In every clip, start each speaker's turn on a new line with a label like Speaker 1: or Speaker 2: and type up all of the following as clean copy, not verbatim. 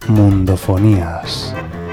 Speaker 1: Mundofonías.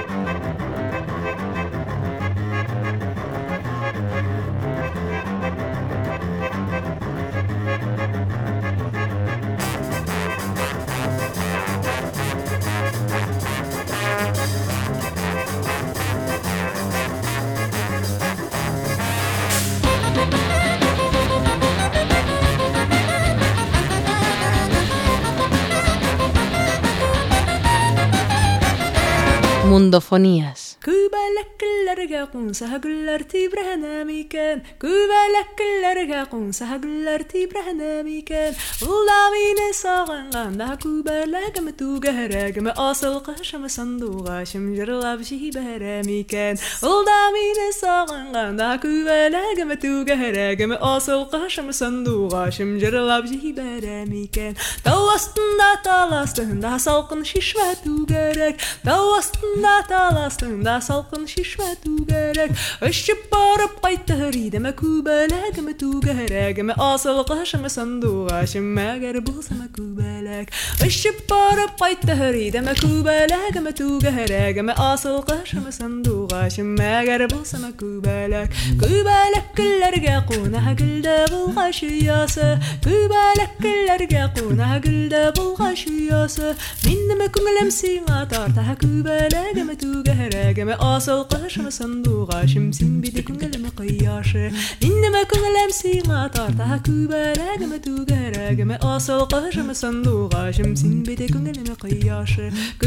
Speaker 2: Mundofonías.
Speaker 3: Kübelek larga qunsaha gullar tibrahna mikan. Kübelek larga qunsaha gullar tibrahna mikan. Ullamine sağanğanda kübelek metuga haragma asıl qasham sanduğa shimjirlab shihbara mikan. Ullamine sağanğanda kübelek metuga haragma asıl qasham sanduğa shimjirlab shihbara mikan. Tawastında talastında salqın şişva tugarek. Tawastında talastında salqın şişva tugarek. Işıp barıp qaytı hrideme kübelek tuga haragma asıl qasham sanduğa shimmagar bulsama kübelek. Işıp barıp qaytı hrideme kübelek tuga haragma asıl qasham sanduğa shimmagar bulsama kübelek. Kübeleklerge quna gilde bulğaşıyası. Kübeleklerge quna gilde bulğaşıyası. Minime künglem sina tarta kübelek tuga haragma asıl qasham sanduğa shimsin bide künglem qiyaşı. Minime künglem sina tarta kübelek tuga haragma asıl qasham sanduğa shimsin bide künglem qiyaşı.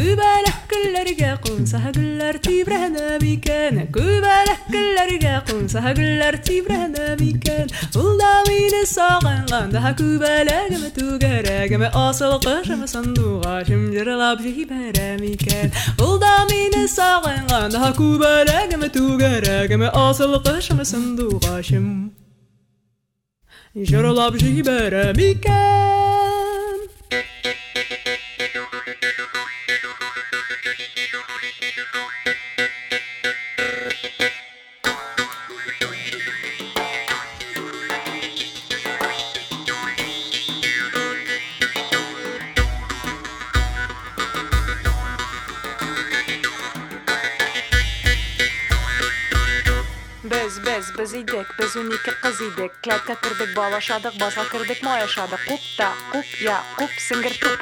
Speaker 3: Kübeleklerge qunsa gillar tibrahna mikan. Kübeleklerge qunsa gillar tibrahna mikan. Uldamine sağanğanda kübelek tuga haragma asıl qasham sanduğa shimjirlab shihbara mikan. Uldamine sağanğanda kübelek tuga haragma asıl qasham sanduğa shimjirlab shihbara mikan.
Speaker 4: Biz idek, biz unike qizidek. Klatka kirdik, balashadik, bazga kirdik, moyashadik. Qup ta, qup ya, qup singir tup.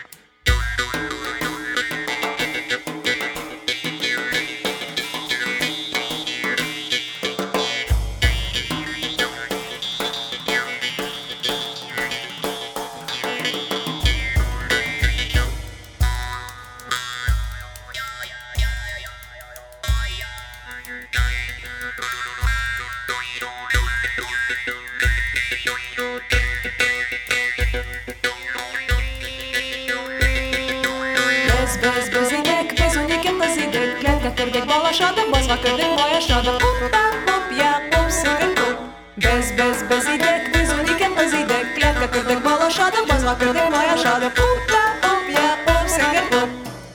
Speaker 4: Bazga kirdik, moyashadik. Qup ta, qup ya, qup singir tup. Biz idek, biz unike qizidek. Klatka kirdik, balashadik, bazga kirdik, moyashadik. Qup ta, qup ya, qup singir tup.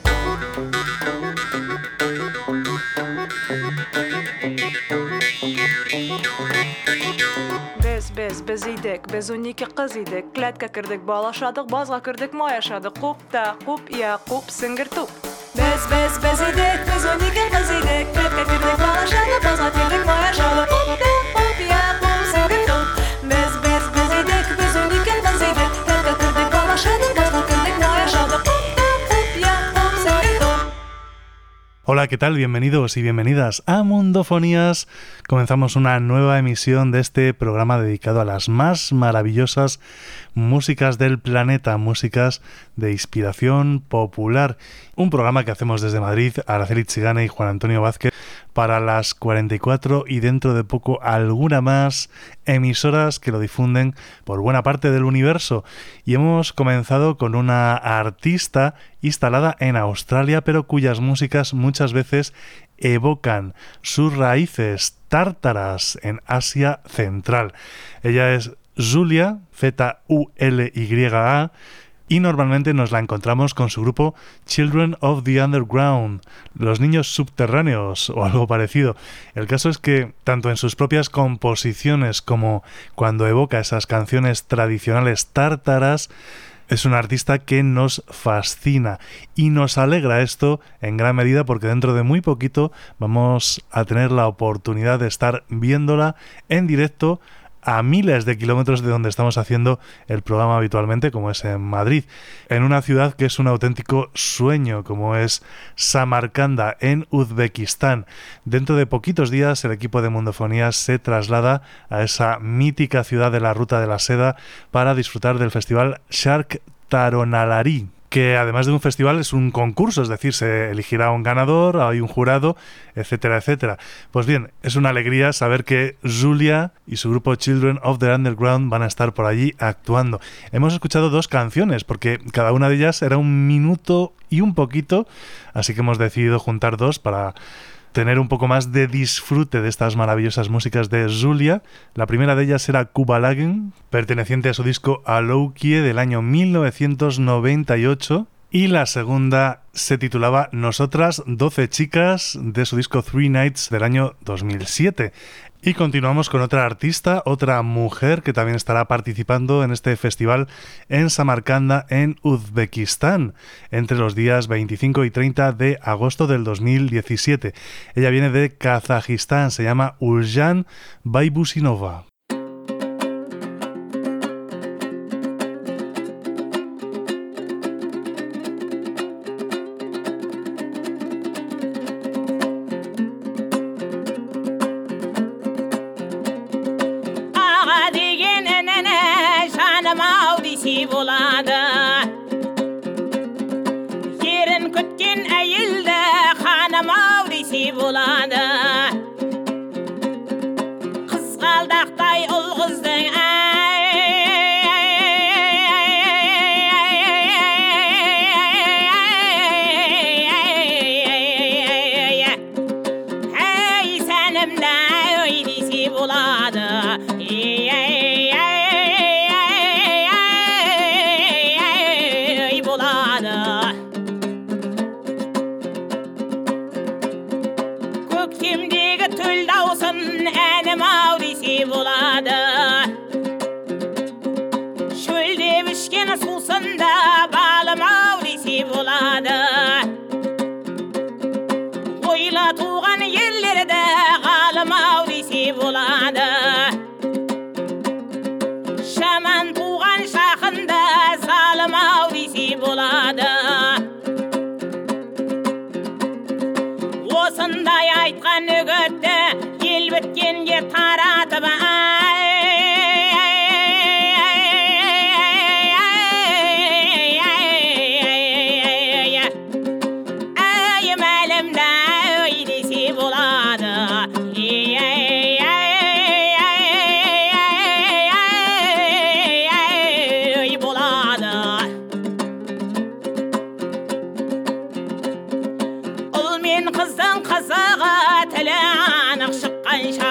Speaker 4: Biz idek, biz unike qizidek. Klatka kirdik, balashadik, bazga kirdik, moyashadik. Qup ta, qup ya, qup singir tup. Biz idek, biz unike qizidek. Klatka kirdik, balashadik, bazga kirdik, moyashadik. Qup ta, qup ya, qup singir tup. Biz idek, biz unike qizidek. Klatka kirdik, balashadik, bazga kirdik, moyashadik. Qup ta, qup ya, qup singir tup.
Speaker 1: Hola, ¿qué tal? Bienvenidos y bienvenidas a Mundofonías. Comenzamos una nueva emisión de este programa dedicado a las más maravillosas músicas del planeta, músicas de inspiración popular. Un programa que hacemos desde Madrid, Araceli Chigane y Juan Antonio Vázquez, para las 44 y dentro de poco alguna más emisoras que lo difunden por buena parte del universo. Y hemos comenzado con una artista instalada en Australia, pero cuyas músicas muchas veces evocan sus raíces tártaras en Asia Central. Ella es Zulya, Zulya, y normalmente nos la encontramos con su grupo Children of the Underground, los niños subterráneos o algo parecido. El caso es que tanto en sus propias composiciones como cuando evoca esas canciones tradicionales tártaras, Es un artista que nos fascina y nos alegra esto en gran medida porque dentro de muy poquito vamos a tener la oportunidad de estar viéndola en directo a miles de kilómetros de donde estamos haciendo el programa habitualmente, como es en Madrid, en una ciudad que es un auténtico sueño, como es Samarcanda, en Uzbekistán. Dentro de poquitos días el equipo de Mundofonías se traslada a esa mítica ciudad de la Ruta de la Seda para disfrutar del festival Shark Taronalari, que además de un festival es un concurso, es decir, se elegirá un ganador, hay un jurado, etcétera, etcétera. Pues bien, es una alegría saber que Julia y su grupo Children of the Underground van a estar por allí actuando. Hemos escuchado 2 canciones, porque cada una de ellas era 1 minuto y un poquito, así que hemos decidido juntar 2 para tener un poco más de disfrute de estas maravillosas músicas de Julia. La primera de ellas era Kubalagen, perteneciente a su disco Aloukie del año 1998, y la segunda se titulaba Nosotras 12 chicas de su disco Three Nights del año 2007. Y continuamos con otra artista, otra mujer que también estará participando en este festival en Samarcanda, en Uzbekistán, entre los días 25 y 30 de agosto del 2017. Ella viene de Kazajistán, se llama Uljan Baybusinova.
Speaker 2: Болады. Ерін күткен әйелді ханым-ау десе болады. Қызғалдақтай ұл-қыздың әй сәнімді ой десе болады. Болады. Шөлде бішкен сусында балым-ау десе болады. Ойла туған ерлерді ғалым-ау десе болады. Шаман туған шақында залым-ау десе болады. Осындай айтқан үгітті ел біткенге таратып мәлімді ой десе болады. Болады. Ұл мен қыздың қызығы тілі анық шыққанша,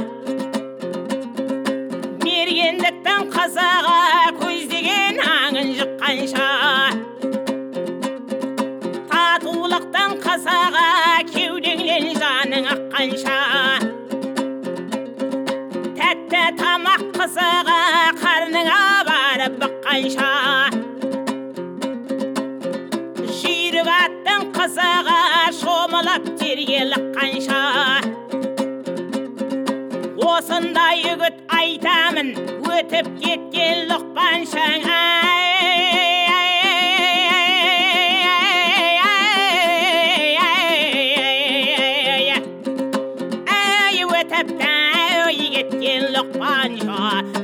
Speaker 2: мергендіктің қызығы көздеген аңын жыққанша, татулықтың қызығы кеудеңнен жаның аққанша, тәтті тамақ қызығы қарныңа барып быққанша, жүйрік аттың қызығы шомылып терге лыққанша, осындай үгіт айтамын өтіп кеткен лұқпаншаң. Өтіп ой кеткен лұқпанша.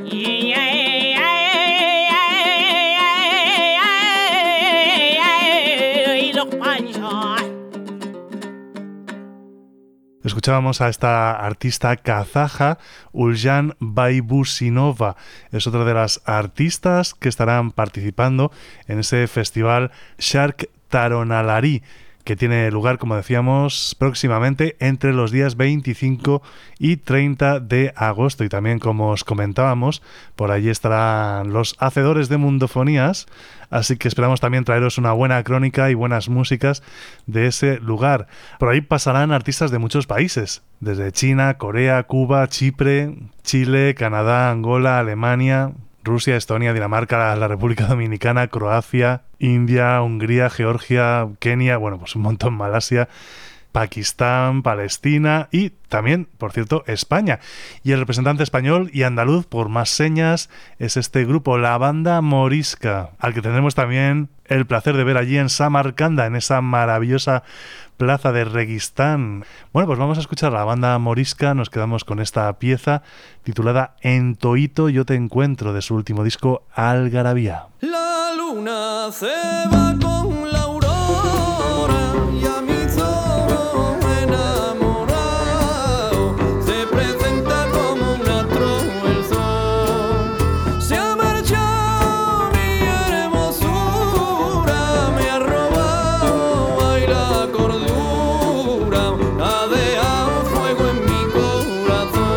Speaker 1: Escuchábamos a esta artista kazaja, Uljan Baybusinova. Es otra de las artistas que estarán participando en ese festival Shark Taronalari, que tiene lugar, como decíamos, próximamente entre los días 25 y 30 de agosto. Y también, como os comentábamos, por allí estarán los hacedores de Mundofonías, así que esperamos también traeros una buena crónica y buenas músicas de ese lugar. Por ahí pasarán artistas de muchos países, desde China, Corea, Cuba, Chipre, Chile, Canadá, Angola, Alemania, Rusia, Estonia, Dinamarca, la República Dominicana, Croacia, India, Hungría, Georgia, Kenia, bueno, pues un montón, Malasia, Pakistán, Palestina y también, por cierto, España. Y el representante español y andaluz, por más señas, es este grupo, la Banda Morisca, al que tendremos también el placer de ver allí en Samarcanda, en esa maravillosa plaza de Reguistán. Bueno, pues vamos a escuchar a la Banda Morisca, nos quedamos con esta pieza titulada En Toito yo te encuentro, de su último disco, Algarabía.
Speaker 5: La luna se va con la aurora y a mis ojos enamorado se presenta como un astro el sol. Se ha marchado mi hermosura, me ha robado ay la cordura, ha dejado fuego en mi corazón.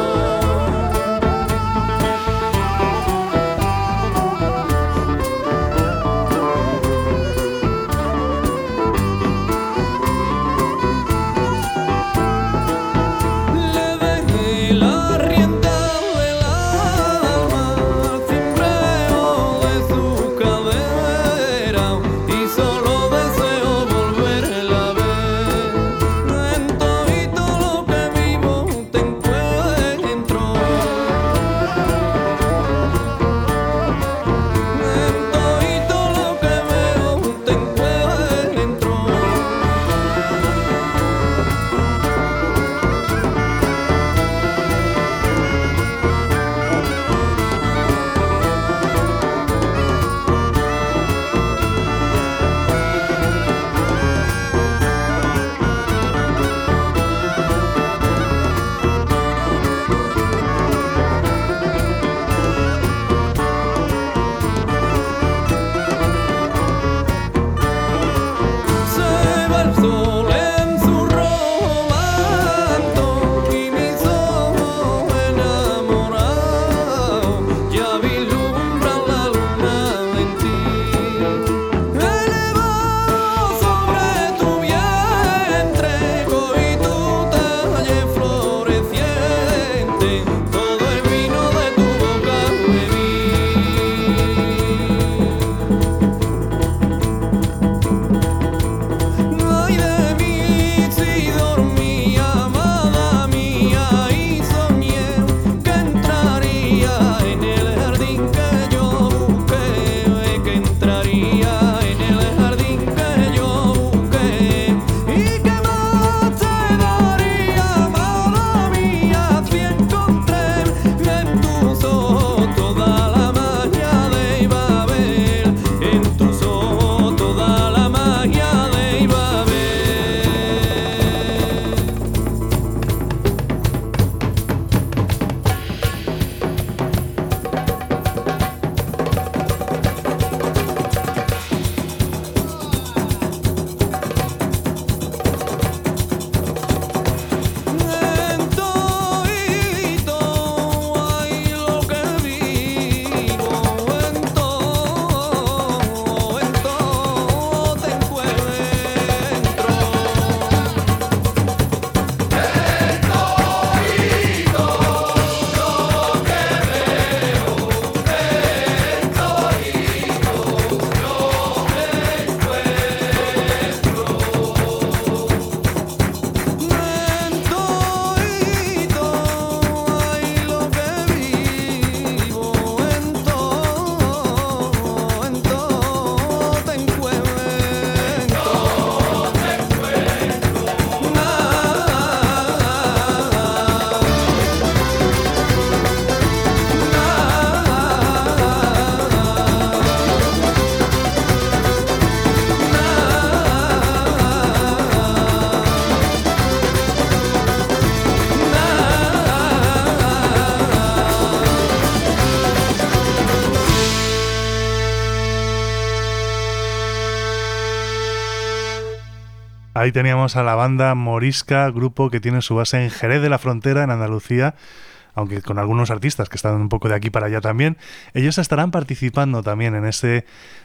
Speaker 1: Ahí teníamos a la Banda Morisca, grupo que tiene su base en Jerez de la Frontera, en Andalucía, aunque con algunos artistas que están un poco de aquí para allá también. Ellos estarán participando también en ese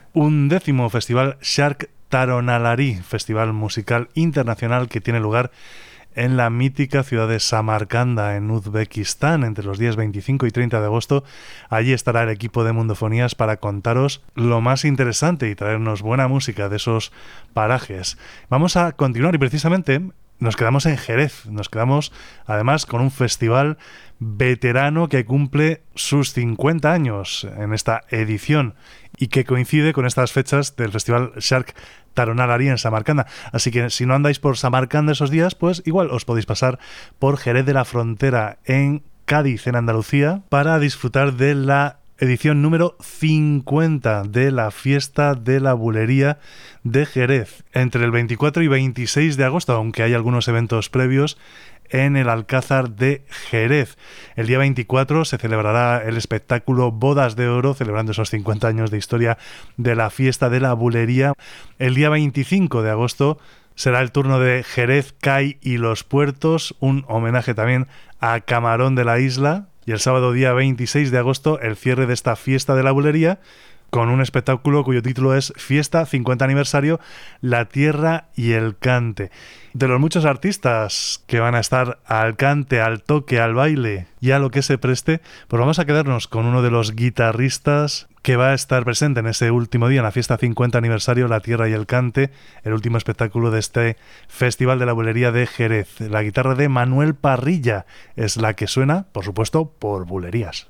Speaker 1: 11º Festival Shark Taronalari, festival musical internacional que tiene lugar en la mítica ciudad de Samarcanda, en Uzbekistán, entre los días 25 y 30 de agosto. Allí estará el equipo de Mundofonías para contaros lo más interesante y traernos buena música de esos parajes. Vamos a continuar y precisamente nos quedamos en Jerez. Nos quedamos además con un festival veterano que cumple sus 50 años en esta edición y que coincide con estas fechas del festival Shark Taronalari en Samarcanda. Así que si no andáis por Samarcanda esos días, pues igual os podéis pasar por Jerez de la Frontera en Cádiz, en Andalucía, para disfrutar de la edición número 50 de la Fiesta de la Bulería de Jerez, entre el 24 y 26 de agosto, aunque hay algunos eventos previos en el Alcázar de Jerez. El día 24 se celebrará el espectáculo Bodas de Oro, celebrando esos 50 años de historia de la Fiesta de la Bulería. El día 25 de agosto será el turno de Jerez, CAI y Los Puertos, un homenaje también a Camarón de la Isla. Y el sábado día 26 de agosto el cierre de esta Fiesta de la Bulería con un espectáculo cuyo título es Fiesta 50 aniversario, la tierra y el cante. De los muchos artistas que van a estar al cante, al toque, al baile y a lo que se preste, pues vamos a quedarnos con uno de los guitarristas que va a estar presente en ese último día, en la Fiesta 50 aniversario, la tierra y el cante, el último espectáculo de este Festival de la Bulería de Jerez. La guitarra de Manuel Parrilla es la que suena, por supuesto, por Bulerías.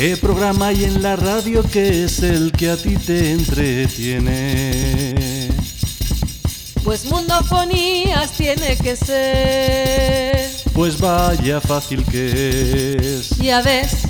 Speaker 1: ¿Qué programa hay en la radio que es el que a ti te entretiene?
Speaker 3: Pues Mundofonías tiene que ser.
Speaker 1: Pues vaya fácil que es.
Speaker 3: Ya ves.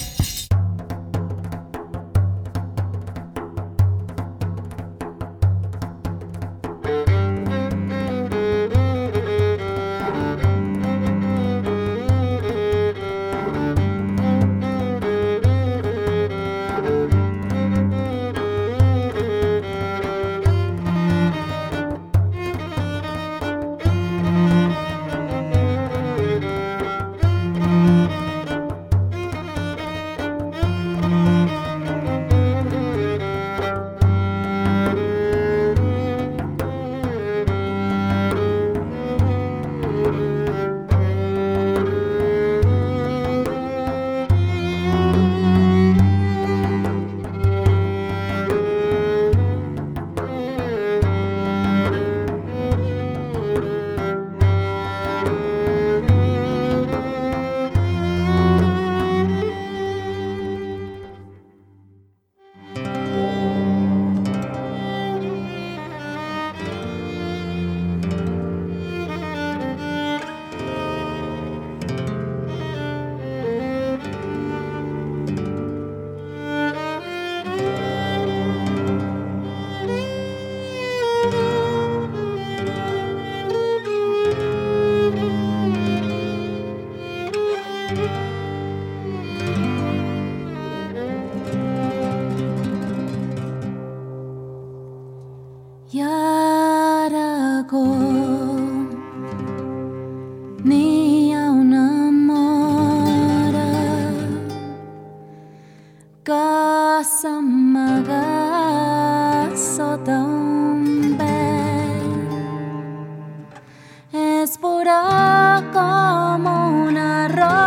Speaker 6: Es pura como una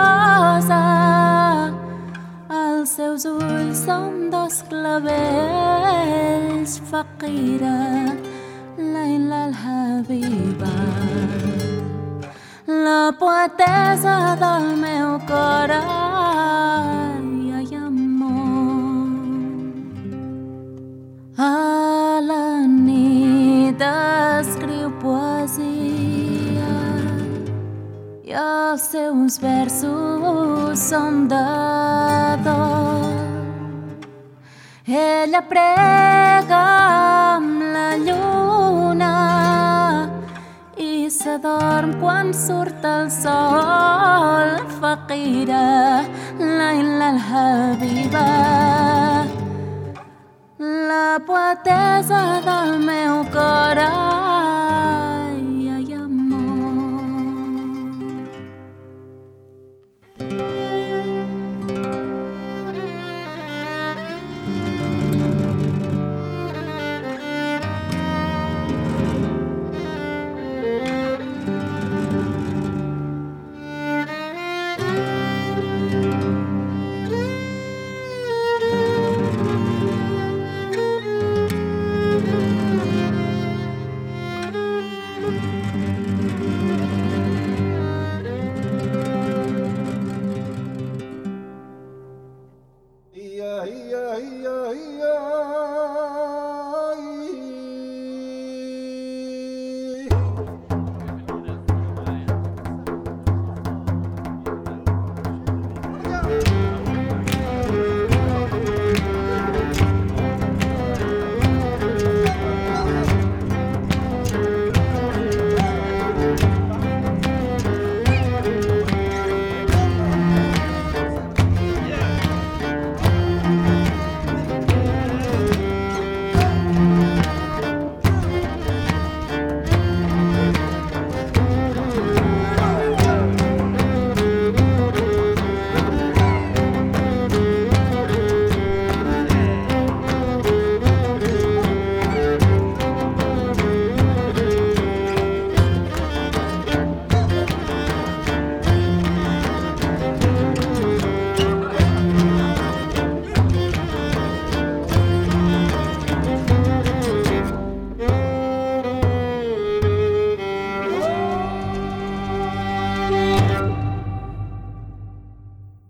Speaker 6: rosa, els seus ulls són dos clavells. Faqira, Laila al-Habiba, la poetesa del meu cor. Ai, amor, a la nit escriu poesia i els seus versos són de dor. Ella prega amb la lluna i s'adorm quan surt el sol. Faqira, Laila al-Habiba, la poetesa del meu cor. Ai, amor.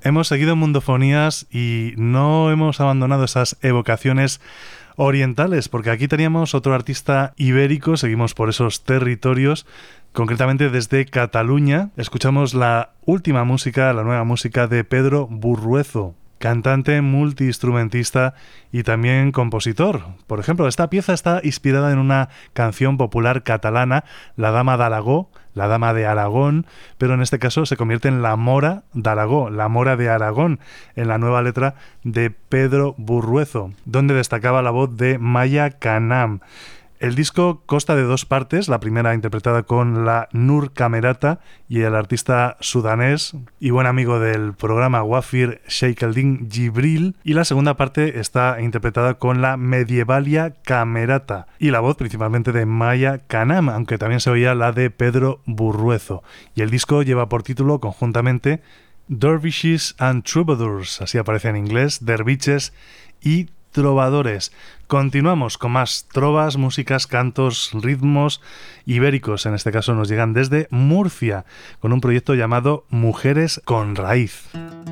Speaker 1: Hemos seguido Mundofonías y no hemos abandonado esas evocaciones orientales, porque aquí teníamos otro artista ibérico, seguimos por esos territorios, concretamente desde Cataluña. Escuchamos la última música, la nueva música de Pedro Burruezo, cantante, multiinstrumentista y también compositor. Por ejemplo, esta pieza está inspirada en una canción popular catalana, La Dama d'Aragó, la Dama de Aragón, pero en este caso se convierte en La Mora d'Aragó, la Mora de Aragón, en la nueva letra de Pedro Burruezo, donde destacaba la voz de Maya Kanam. El disco consta de dos partes, la primera interpretada con la Nur Camerata y el artista sudanés y buen amigo del programa Wafir Sheikh Eldin Jibril, y la segunda parte está interpretada con la Medievalia Camerata y la voz principalmente de Maya Kanam, aunque también se oía la de Pedro Burruezo. Y el disco lleva por título conjuntamente Dervishes and Troubadours, así aparece en inglés, derviches y trovadores. Continuamos con más trovas, músicas, cantos, ritmos ibéricos. En este caso nos llegan desde Murcia, con un proyecto llamado Mujeres con Raíz.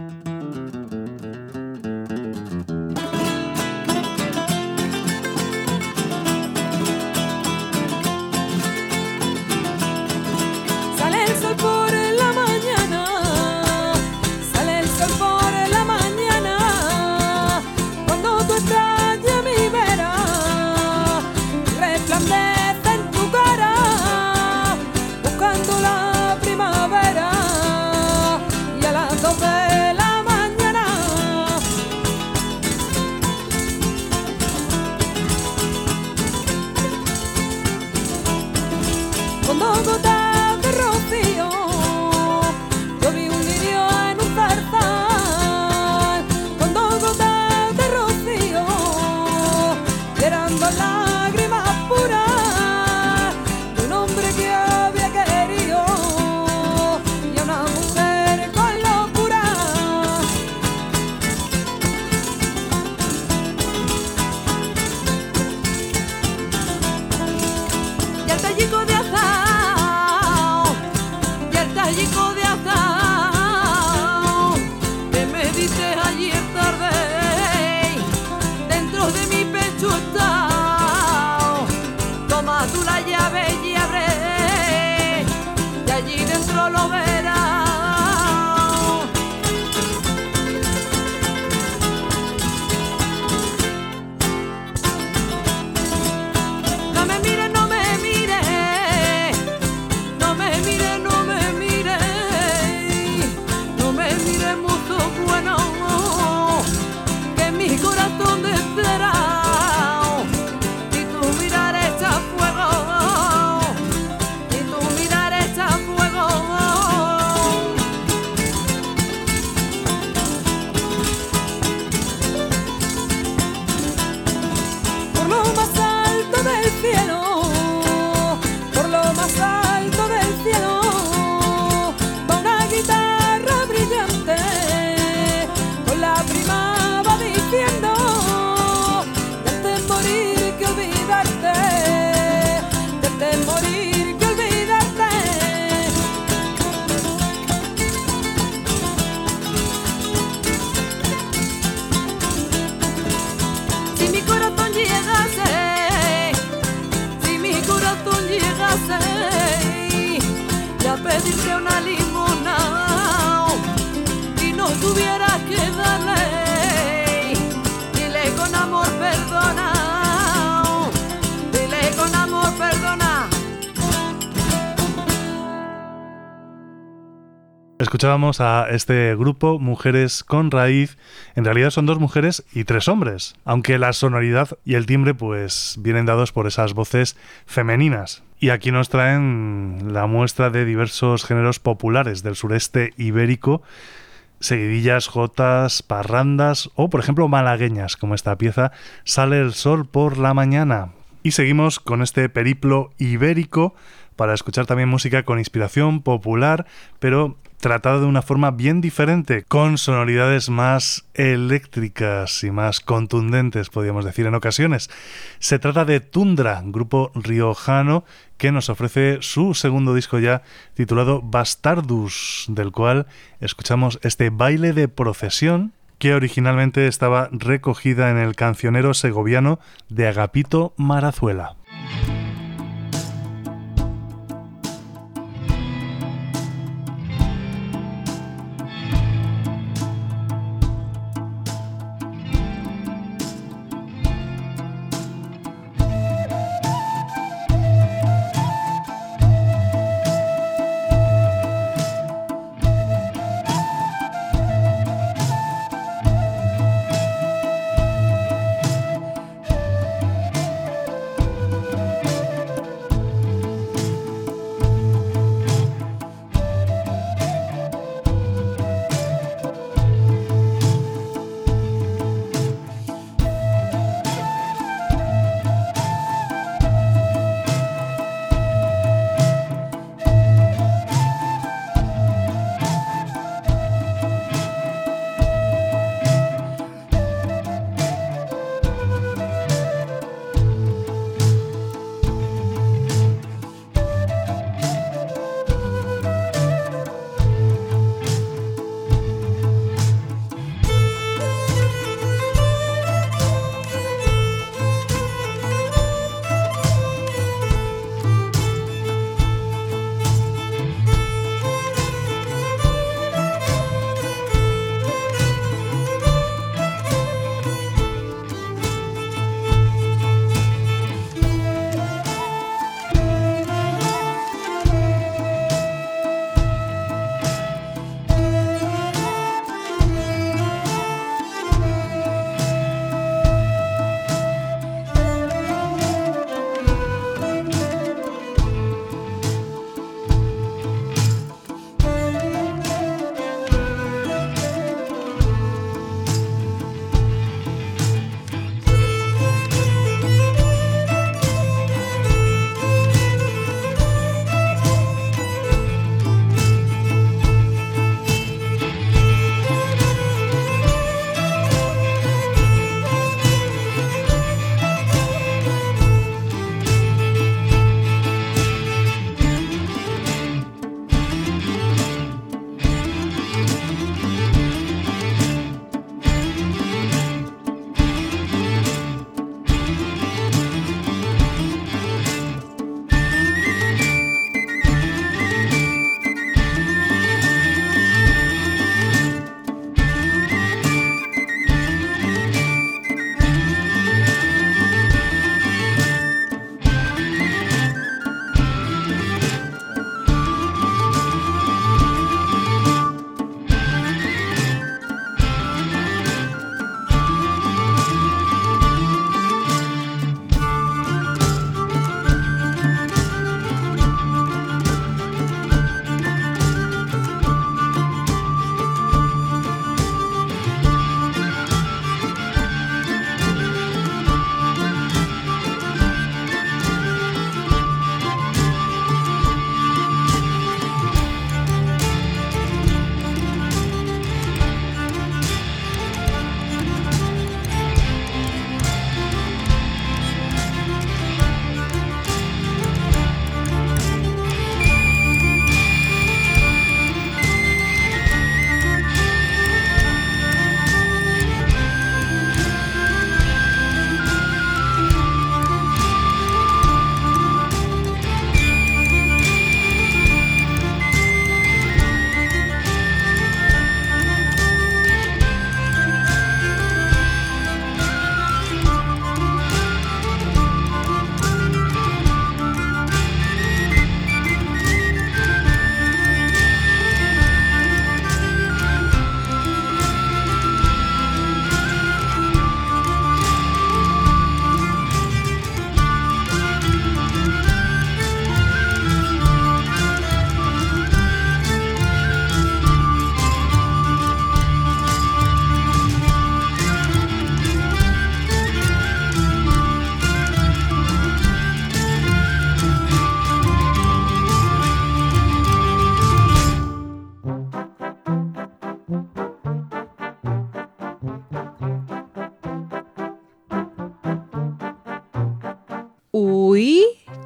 Speaker 3: Sale el sol por la mañana, sale el sol por la mañana, cuando tú estás ya a mi vera, resplandece en tu cara, buscando la primavera, y a las 2 de la mañana, con 2 gotas de rocío, yo vi un lirio en un zarzal, con 2 gotas de rocío, y eran 2 lágrimas puras de un hombre que había querido, y a una mujer con locura. Y el tallico de azahar, y el tallico de azahar, que me diste ayer tarde, dentro de mi pecho está. Toma tú la llave y abre, y allí dentro lo verás. No me mires, no me mires, no me mires, no me mires, no me mires, mozo bueno, que mi corazón desesperado, y tu mirar echa fuego, y tu mirar echa fuego. Por lo más alto del cielo, por lo más alto del cielo, va una guitarra brillante, con la prima va diciendo, de antes morir que olvidarte, de antes morir que olvidarte. Si mi corazón llegase, si mi corazón llegase, y a pedirte una limona, y no tuviera que darle, dile con amor perdona, dile con amor perdona.
Speaker 1: Escuchábamos a este grupo, Mujeres con Raíz. En realidad son 2 mujeres y 3 hombres, aunque la sonoridad y el timbre pues vienen dados por esas voces femeninas. Y aquí nos traen la muestra de diversos géneros populares del sureste ibérico, seguidillas, jotas, parrandas o, por ejemplo, malagueñas, como esta pieza Sale el sol por la mañana. Y seguimos con este periplo ibérico para escuchar también música con inspiración popular, pero tratada de una forma bien diferente, con sonoridades más eléctricas y más contundentes, podríamos decir en ocasiones. Se trata de Tundra, grupo riojano que nos ofrece su segundo disco ya titulado Bastardus, del cual escuchamos este Baile de Procesión, que originalmente estaba recogida en el cancionero segoviano de Agapito Marazuela.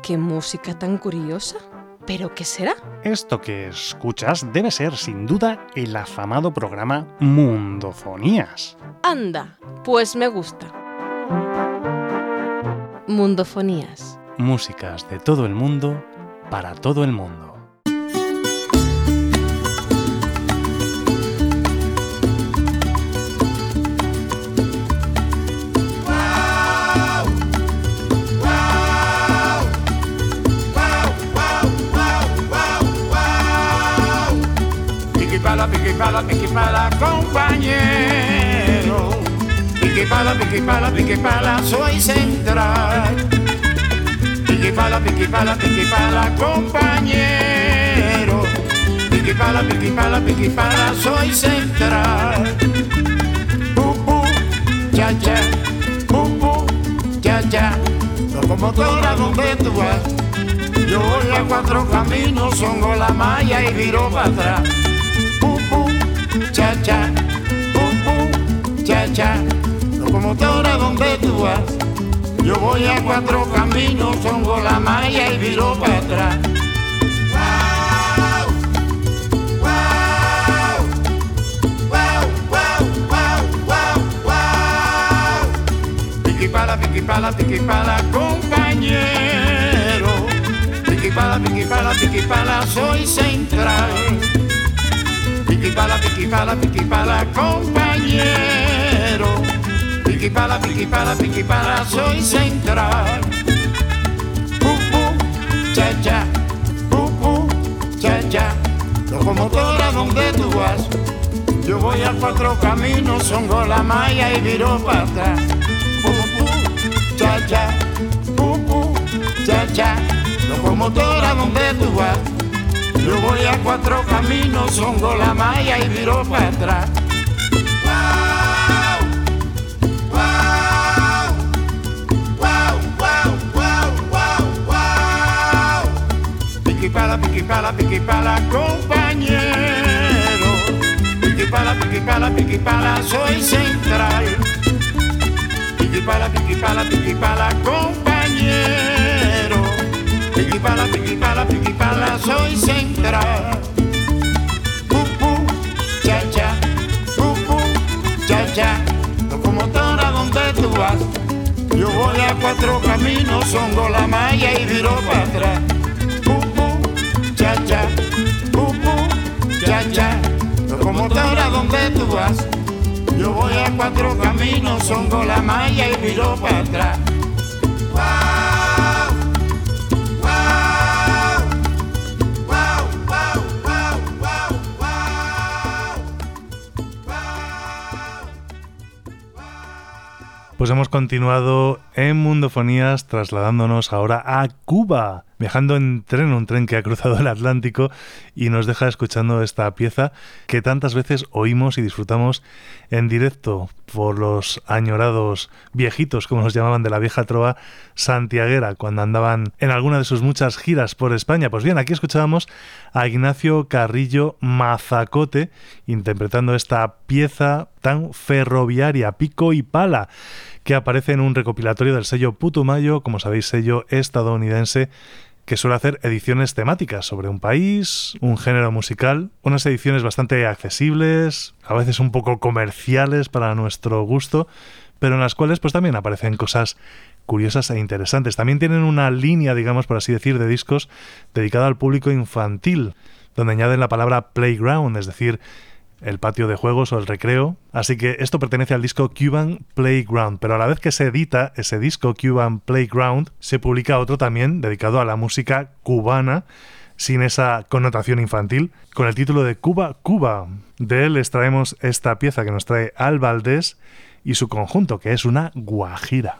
Speaker 7: ¡Qué música tan curiosa! ¿Pero qué será?
Speaker 8: Esto que escuchas debe ser, sin duda, el afamado programa Mundofonías.
Speaker 7: Anda, pues me gusta. Mundofonías.
Speaker 8: Músicas de todo el mundo, para todo el mundo.
Speaker 9: Piqui pala, compañero. Piqui pala, soy central. Piqui pala, compañero. Piqui pala, soy central. Cha cha, cha cha. Locomotora, donde tú vas. Yo voy a 4 caminos, Songo, La Maya y viro para atrás. Cha cha, cha cha, locomotora, donde tú vas. Yo voy a 4 caminos, Songo, La Maya y viro para atrás. Piqui pala, compañero. Piqui pala, soy central. Piqui pala, compañero. Piqui pala, soy central. Cha cha, cha cha. Locomotora, donde tú vas. Yo voy a 4 caminos, Songo, La Maya y viro para atrás. Cha cha, cha cha. Locomotora, donde tú vas. Yo voy a 4 caminos, Songo, La Maya y viro para atrás. Piqui pala, compañero. Piqui pala, soy central. Piqui pala, compañero. Piqui pala, soy central. Cha cha, cha cha. Locomotora, donde tú vas. Yo voy a 4 caminos, Songo, La Maya y viro para atrás. Cha cha, cha cha. Locomotora, donde tú vas. Yo voy a 4 caminos, Songo, La Maya y viro para atrás.
Speaker 1: Pues hemos continuado en Mundofonías trasladándonos ahora a Cuba, viajando en tren, un tren que ha cruzado el Atlántico y nos deja escuchando esta pieza que tantas veces oímos y disfrutamos en directo por los añorados viejitos, como los llamaban, de la vieja trova santiaguera cuando andaban en alguna de sus muchas giras por España. Pues bien, aquí escuchábamos a Ignacio Carrillo Mazacote interpretando esta pieza tan ferroviaria, pico y pala, que aparece en un recopilatorio del sello Putumayo, como sabéis, sello estadounidense que suele hacer ediciones temáticas sobre un país, un género musical, unas ediciones bastante accesibles, a veces un poco comerciales para nuestro gusto, pero en las cuales pues también aparecen cosas curiosas e interesantes. También tienen una línea, digamos, por así decir, de discos dedicada al público infantil, donde añaden la palabra playground, es decir, el patio de juegos o el recreo. Así que esto pertenece al disco Cuban Playground, pero a la vez que se edita ese disco Cuban Playground, se publica otro también dedicado a la música cubana, sin esa connotación infantil, con el título de Cuba, Cuba. De él les traemos esta pieza que nos trae Al Valdés y su conjunto, que es una guajira.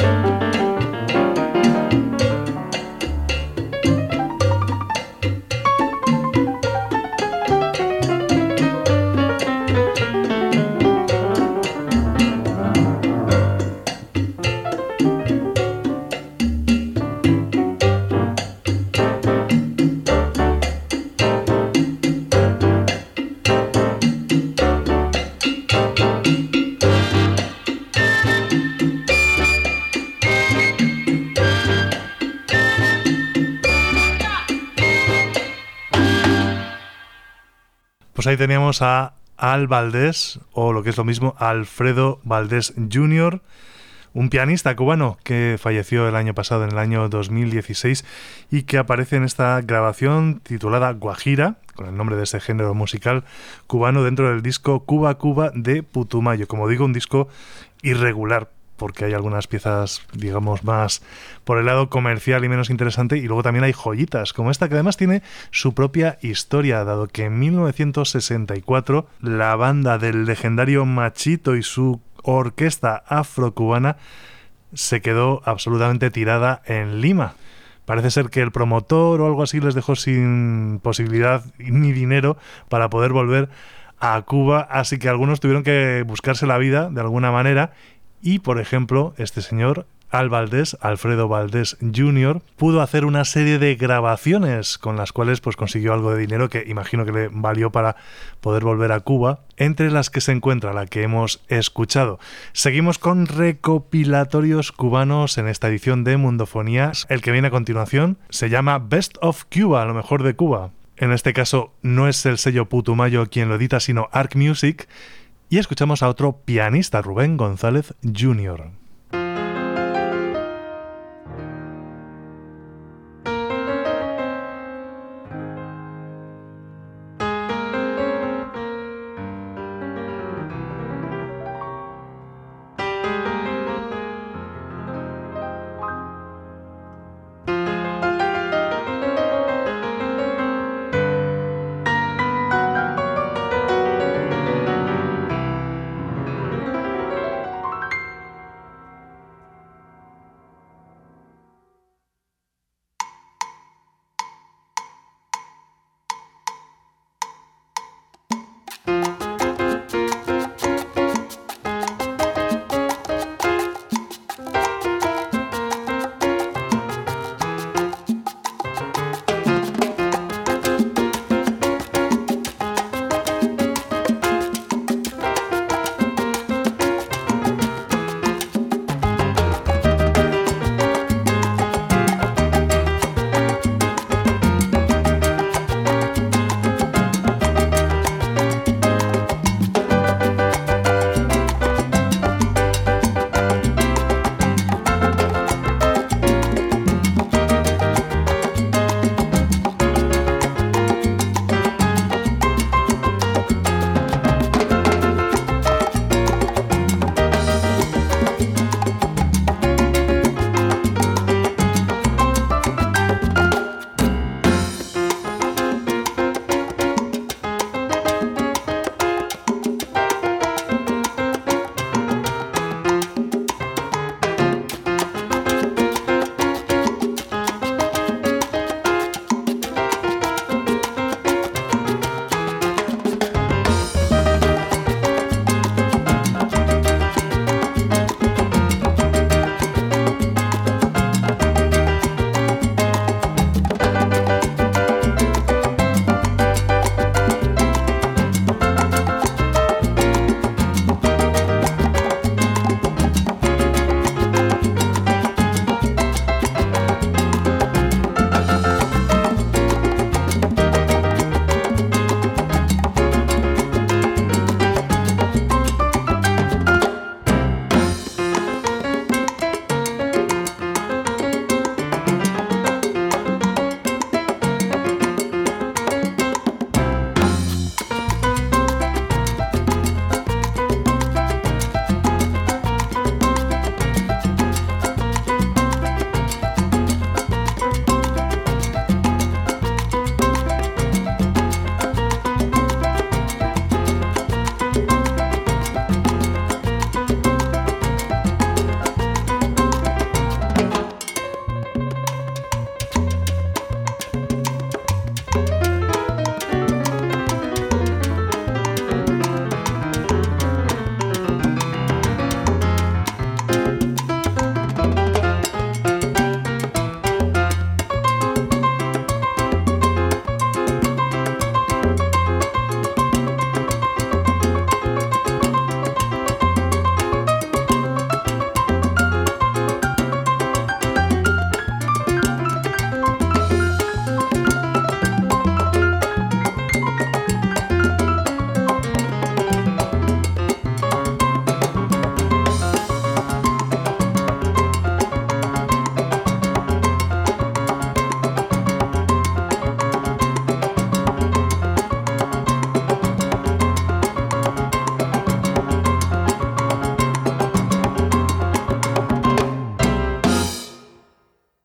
Speaker 1: Pues ahí teníamos a Al Valdés, o lo que es lo mismo, Alfredo Valdés Jr., un pianista cubano que falleció el año pasado, en el año 2016, y que aparece en esta grabación titulada Guajira, con el nombre de ese género musical cubano, dentro del disco Cuba Cuba de Putumayo. Como digo, un disco irregular, porque hay algunas piezas, digamos, más por el lado comercial y menos interesante, y luego también hay joyitas, como esta, que además tiene su propia historia, dado que en 1964 la banda del legendario Machito y su orquesta afrocubana se quedó absolutamente tirada en Lima. Parece ser que el promotor o algo así les dejó sin posibilidad ni dinero para poder volver a Cuba, así que algunos tuvieron que buscarse la vida de alguna manera. Y, por ejemplo, este señor, Al Valdés, Alfredo Valdés Jr., pudo hacer una serie de grabaciones con las cuales pues consiguió algo de dinero que imagino que le valió para poder volver a Cuba, entre las que se encuentra la que hemos escuchado. Seguimos con recopilatorios cubanos en esta edición de Mundofonías. El que viene a continuación se llama Best of Cuba, lo mejor de Cuba. En este caso no es el sello Putumayo quien lo edita, sino Arc Music. Y escuchamos a otro pianista, Rubén González Jr.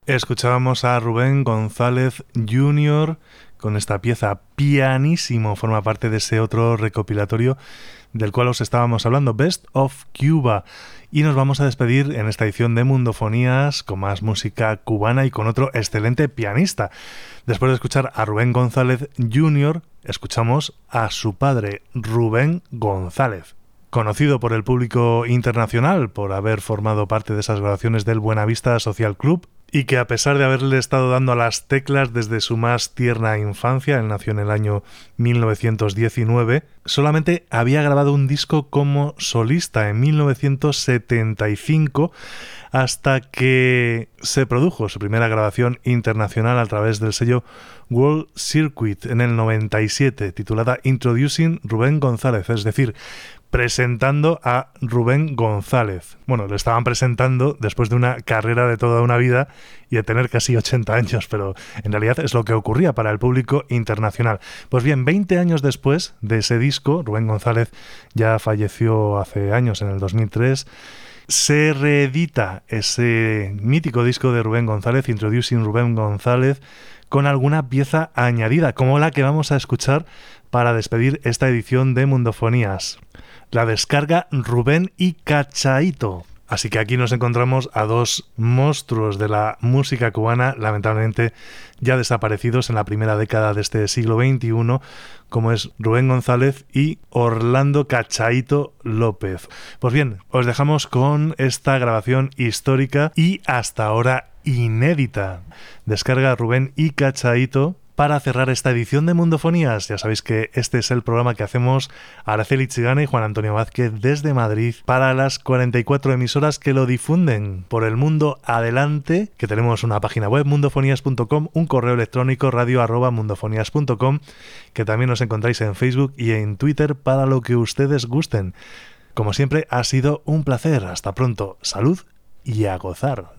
Speaker 1: Escuchábamos a Rubén González Jr. con esta pieza Pianísimo, forma parte de ese otro recopilatorio del cual os estábamos hablando, Best of Cuba. Y nos vamos a despedir en esta edición de Mundofonías con más música cubana y con otro excelente pianista. Después de escuchar a Rubén González Jr., escuchamos a su padre, Rubén González. Conocido por el público internacional por haber formado parte de esas grabaciones del Buenavista Social Club, y que a pesar de haberle estado dando a las teclas desde su más tierna infancia, él nació en el año 1919, solamente había grabado un disco como solista en 1975, hasta que se produjo su primera grabación internacional a través del sello World Circuit en el 97, titulada Introducing Rubén González, es decir, presentando a Rubén González. Bueno, lo estaban presentando después de una carrera de toda una vida y de tener casi 80 años, pero en realidad es lo que ocurría para el público internacional. Pues bien, 20 años después de ese disco, Rubén González ya falleció hace años, en el 2003, se reedita ese mítico disco de Rubén González, Introducing Rubén González, con alguna pieza añadida, como la que vamos a escuchar para despedir esta edición de Mundofonías. La descarga Rubén y Cachaito. Así que aquí nos encontramos a dos monstruos de la música cubana, lamentablemente ya desaparecidos en la primera década de este siglo XXI, como es Rubén González y Orlando Cachaito López. Pues bien, os dejamos con esta grabación histórica y hasta ahora inédita. Descarga Rubén y Cachaito para cerrar esta edición de Mundofonías. Ya sabéis que este es el programa que hacemos Araceli Chigana y Juan Antonio Vázquez desde Madrid para las 44 emisoras que lo difunden por el mundo adelante, que tenemos una página web mundofonías.com, un correo electrónico radio@mundofonías.com, que también nos encontráis en Facebook y en Twitter para lo que ustedes gusten. Como siempre, ha sido un placer. Hasta pronto. Salud y a gozar.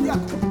Speaker 10: Zodiaco.